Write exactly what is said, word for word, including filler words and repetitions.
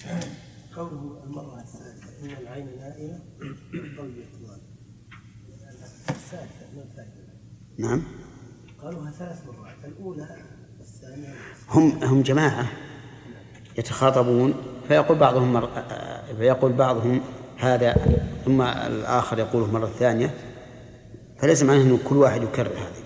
قوله المرة الثالثة إن العين نائمة قوية الله الثالثة من الثالثة. نعم قالوها ثلاث مرات الأولى والثانية. هم هم جماعة يتخاطبون فيقول بعضهم مر... فيقول بعضهم هذا ثم الآخر يقوله مرة ثانية، فليس معناه أن كل واحد يكرر هذه.